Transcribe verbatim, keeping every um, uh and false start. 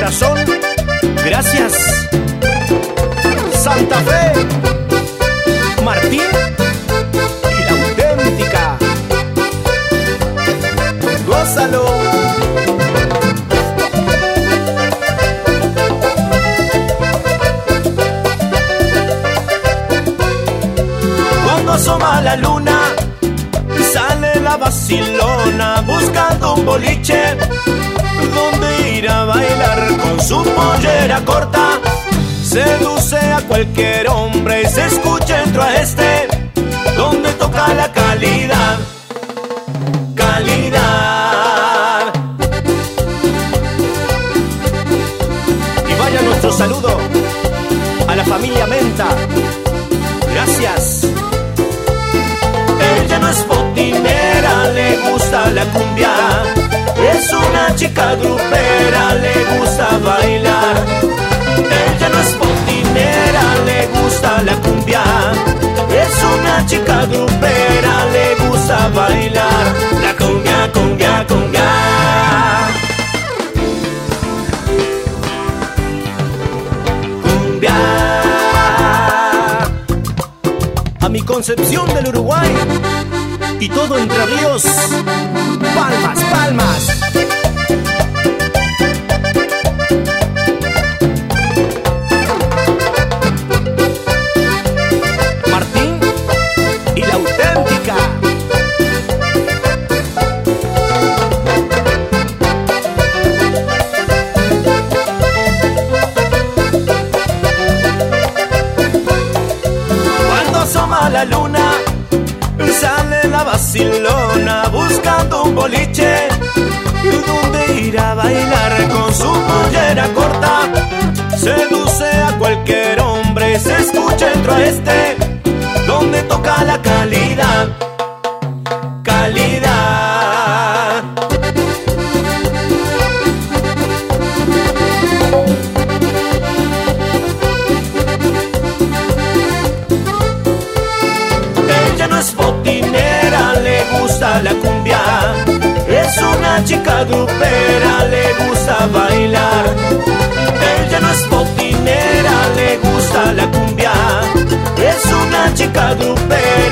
corazón. Gracias. Santa Fe, Martín y la auténtica. Gózalo. Cuando asoma la luna, sale la vacilona buscando un boliche donde ir a bailar con su pollera corta. Seduce a cualquier hombre y se escucha dentro a este, donde toca la calidad, calidad. Y vaya nuestro saludo a la familia Menta. Gracias. Ella no es botinera, le gusta la cumbia. Es una chica grupera, le gusta bailar. Ella no es botinera, le gusta la cumbia. Es una chica grupera, le gusta bailar. La cumbia, cumbia, cumbia. Cumbia. A mi Concepción del Uruguay y todo Entre Ríos. Palmas, palmas. Martín y la auténtica. Cuando asoma la luna, sale la vacilona buscando un boliche donde ir a bailar con su pollera corta. Seduce a cualquier hombre y se escucha dentro a este, donde toca la calidad, calidad. Ella no es botinera, le gusta la cumbia. Es una chica grupera, le gusta bailar. Ella no es botinera, le gusta la cumbia. Es una chica grupera.